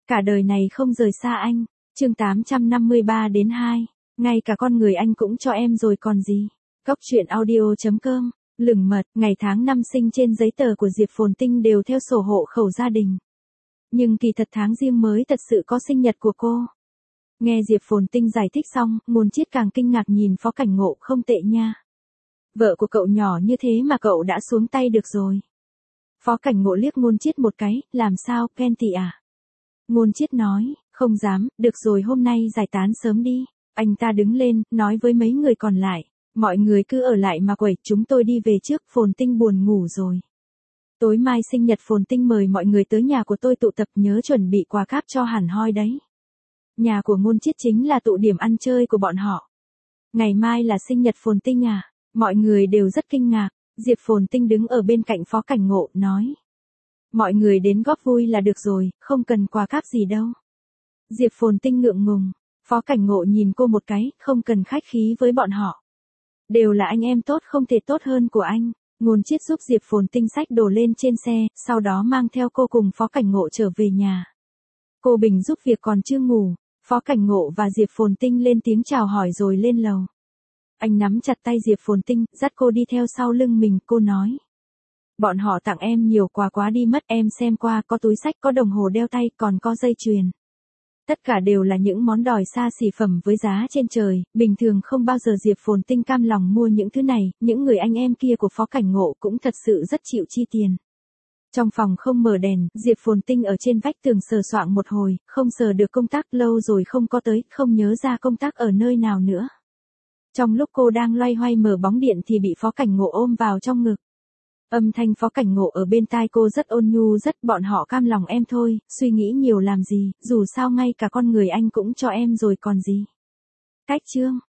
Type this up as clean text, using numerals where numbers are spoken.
Cả đời này không rời xa anh. Chương 853-2. Ngay cả con người anh cũng cho em rồi còn gì. Cóc truyện audio.com. Lửng mật, ngày tháng năm sinh trên giấy tờ của Diệp Phồn Tinh đều theo sổ hộ khẩu gia đình. Nhưng kỳ thật tháng riêng mới thật sự có sinh nhật của cô. Nghe Diệp Phồn Tinh giải thích xong, Ngôn Chiết càng kinh ngạc nhìn Phó Cảnh Ngộ. Không tệ nha. Vợ của cậu nhỏ như thế mà cậu đã xuống tay được rồi. Phó Cảnh Ngộ liếc Ngôn Chiết một cái, làm sao, ghen tị à? Ngôn Chiết nói, không dám, được rồi hôm nay giải tán sớm đi. Anh ta đứng lên, nói với mấy người còn lại, mọi người cứ ở lại mà quẩy, chúng tôi đi về trước, Phồn Tinh buồn ngủ rồi. Tối mai sinh nhật Phồn Tinh mời mọi người tới nhà của tôi tụ tập, nhớ chuẩn bị quà cáp cho hẳn hoi đấy. Nhà của Ngôn Chiết chính là tụ điểm ăn chơi của bọn họ. Ngày mai là sinh nhật Phồn Tinh à? Mọi người đều rất kinh ngạc. Diệp Phồn Tinh đứng ở bên cạnh Phó Cảnh Ngộ, nói. Mọi người đến góp vui là được rồi, không cần quà cáp gì đâu. Diệp Phồn Tinh ngượng ngùng. Phó Cảnh Ngộ nhìn cô một cái, không cần khách khí với bọn họ. Đều là anh em tốt không thể tốt hơn của anh. Ngôn Chiết giúp Diệp Phồn Tinh xách đồ lên trên xe, sau đó mang theo cô cùng Phó Cảnh Ngộ trở về nhà. Cô Bình giúp việc còn chưa ngủ. Phó Cảnh Ngộ và Diệp Phồn Tinh lên tiếng chào hỏi rồi lên lầu. Anh nắm chặt tay Diệp Phồn Tinh, dắt cô đi theo sau lưng mình, cô nói. Bọn họ tặng em nhiều quà quá đi mất, em xem qua, có túi xách, có đồng hồ đeo tay, còn có dây chuyền. Tất cả đều là những món đòi xa xỉ phẩm với giá trên trời, bình thường không bao giờ Diệp Phồn Tinh cam lòng mua những thứ này, những người anh em kia của Phó Cảnh Ngộ cũng thật sự rất chịu chi tiền. Trong phòng không mở đèn, Diệp Phồn Tinh ở trên vách tường sờ soạng một hồi, không sờ được công tắc, lâu rồi không có tới, không nhớ ra công tắc ở nơi nào nữa. Trong lúc cô đang loay hoay mở bóng điện thì bị Phó Cảnh Ngộ ôm vào trong ngực. Âm thanh Phó Cảnh Ngộ ở bên tai cô rất ôn nhu, rất bọn họ cam lòng em thôi, suy nghĩ nhiều làm gì, dù sao ngay cả con người anh cũng cho em rồi còn gì. Cách chương